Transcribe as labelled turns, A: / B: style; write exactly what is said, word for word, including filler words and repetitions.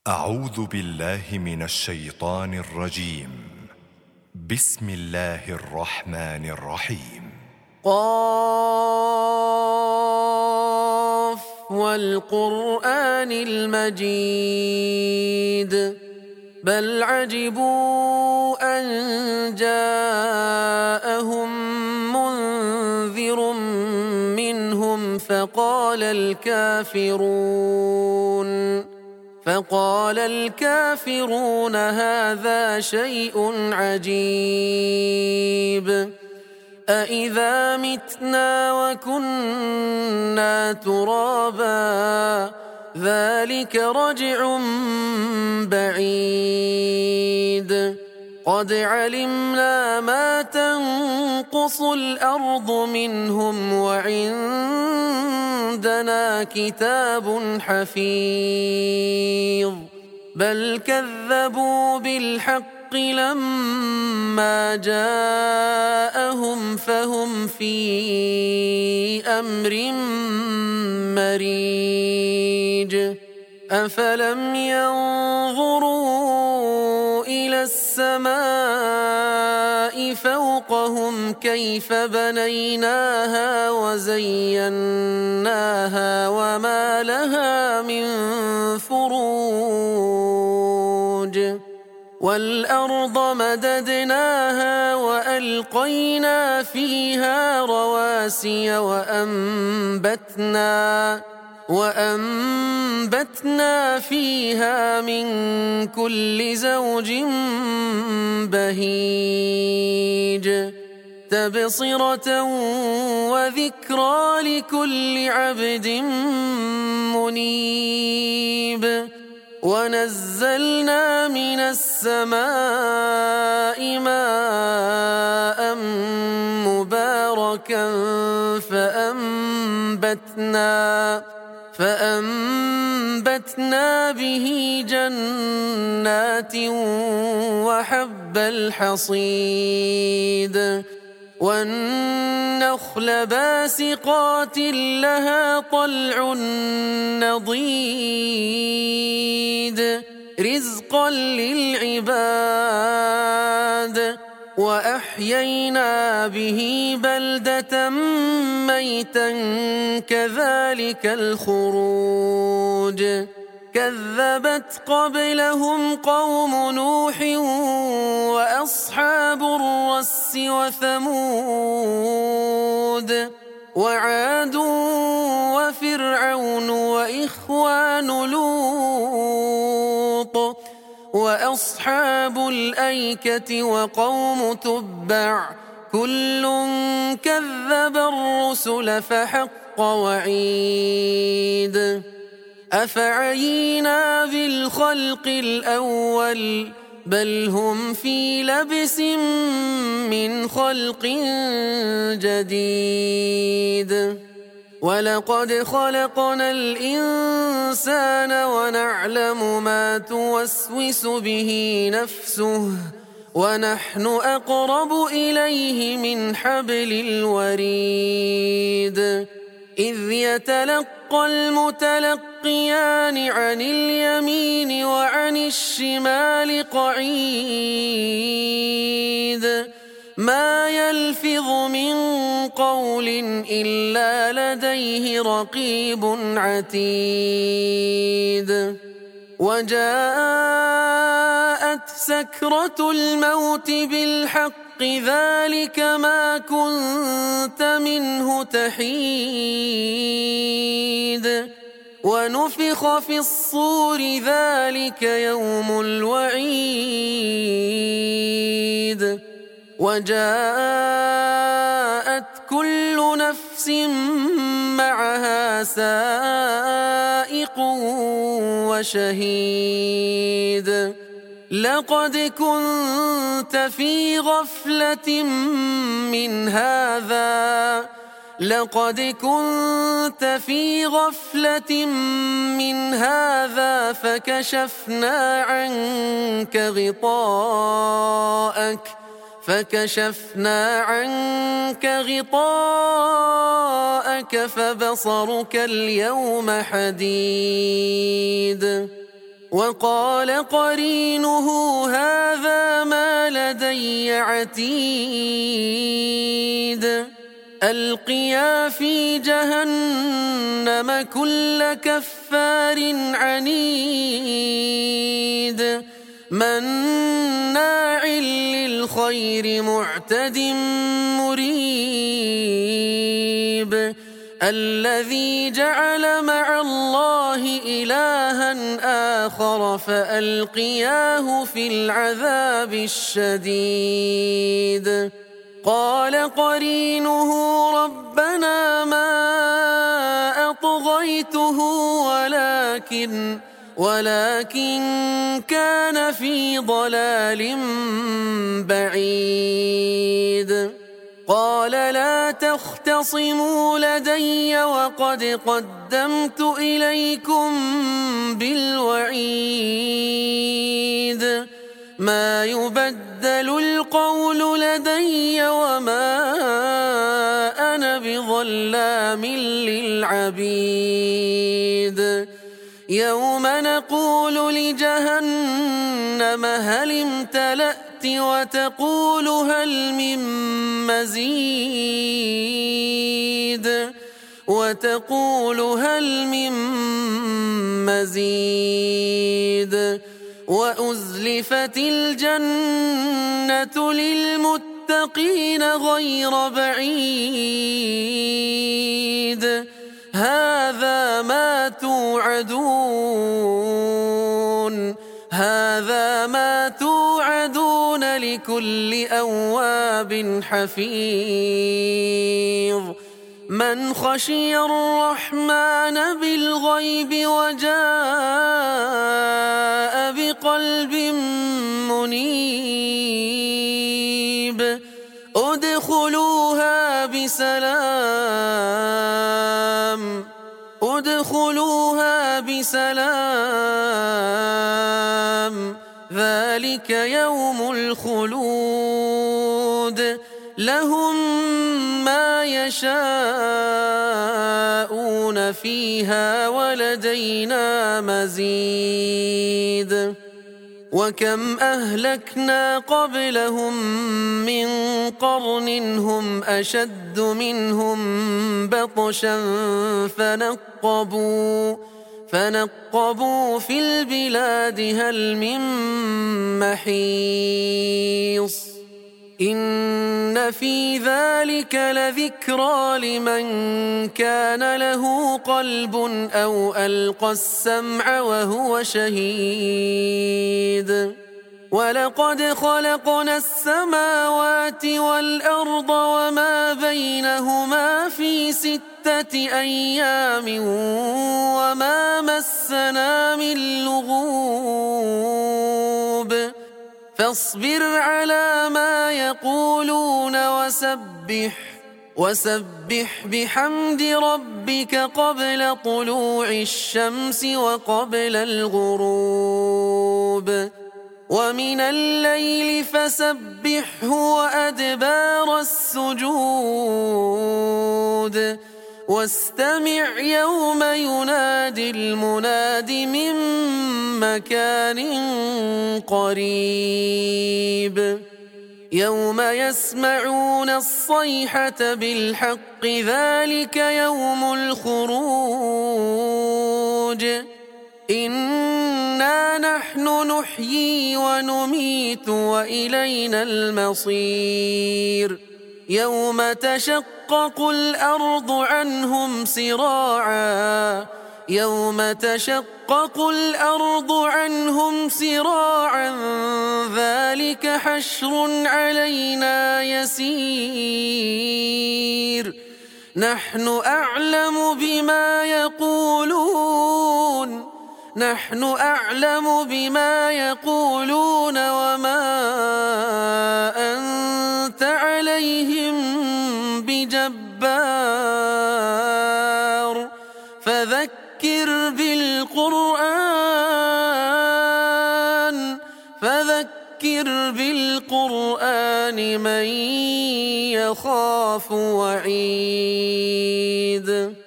A: أعوذ بالله من الشيطان الرجيم. بسم الله الرحمن الرحيم.
B: قاف والقرآن المجيد بل عجبوا أن جاءهم منذر منهم فقال الكافرون فقال الكافرون هذا شيء عجيب أإذا متنا وكنا ترابا ذلك رجع بعيد قد علمنا ما تنقص الأرض منهم وعندنا كتاب حفيظ بل كذبوا بالحق لما جاءهم فهم في أمر مريج أفلم ينظروا إلى السماء فوقهم كيف بنيناها وزيناها وما لها من فروج والأرض مددناها وألقينا فيها رواسي وأنبتنا وأنبتنا فيها من كل زوج بهيج تبصرة وذكرى لكل عبد منيب ونزلنا من السماء ماء مباركا فأنبتنا فأنبتنا به جنات وحب الحصيد والنخل باسقات لها طلع نضيد رزقا للعباد وأحيينا به بلدة ميتا كذلك الخروج كذبت قبلهم قوم نوح وأصحاب الرس وثمود وعاد وفرعون وإخوان لوط وأصحاب الأيكة وقوم تبع كل كذب الرسل فحق وعيد أفعينا بالخلق الأول بل هم في لبس من خلق جديد ولقد خلقنا الإنسان ونعلم ما توسوس به نفسه ونحن أقرب إليه من حبل الوريد إذ يتلقى المتلقيان عن اليمين وعن الشمال قعيد ما يلفظ من قول إلا لديه رقيب عتيد وجاءت سكرة الموت بالحق ذلك ما كنت منه تحيد ونفخ في الصور ذلك يوم الوعيد وجاءت كل نفس معها سائق وشهيد لقد كنت في غفلة من هذا لقد كنت في غفلة من هذا فكشفنا عنك غطاءك فكشفنا عنك غطاءك فبصرك اليوم حديد وقال قرينه هذا ما لدي عتيد ألقيا في جهنم كل كفار عنيد مناع للخير معتد مريب الذي جعل مع الله إلها آخر فألقياه في العذاب الشديد قال قرينه ربنا ما أطغيته ولكن ولكن كان في ضلال بعيد قال لا تختصموا لدي وقد قدمت إليكم بالوعيد ما يبدل القول لدي وما أنا بظلام للعبيد يوم نقول لجهنم هل امتلأت وتقول هل من مزيد وتقول هل من مزيد وأزلفت الجنة للمتقين غير بعيد هذا ما توعدون هذا ما توعدون لكل أواب حفيظ من خشي الرحمن بالغيب وجاء بقلب منيب ادخلوها بسلام ادخلوها بسلام ذلك يوم الخلود لهم ما يشاءون فيها ولدينا مزيد وكم أهلكنا قبلهم من قرن هم أشد منهم بطشا فنقبوا فنقبوا في البلاد هل من محيص إن في ذلك لذكرى لمن كان له قلب أو ألقى السمع وهو شهيد ولقد خلقنا السماوات والأرض وما بينهما في ستة أيام وما مسنا من لغوب فاصبر على ما يقولون وسبح وسبح بحمد ربك قبل طلوع الشمس وقبل الغروب ومن الليل فسبحه وأدبار السجود واستمع يوم ينادي المناد من مكان قريب يوم يسمعون الصيحة بالحق ذلك يوم الخروج إنا نحن نحيي ونميت وإلينا المصير يوم تشقق الأرض عنهم سراعا يوم تشقق الأرض عنهم سراعا ذلك حشر علينا يسير نحن أعلم بما يقولون نحن أعلم بما يقولون وما أنت عليهم بجبار فذكر بالقرآن فذكر بالقرآن من يخاف وعيد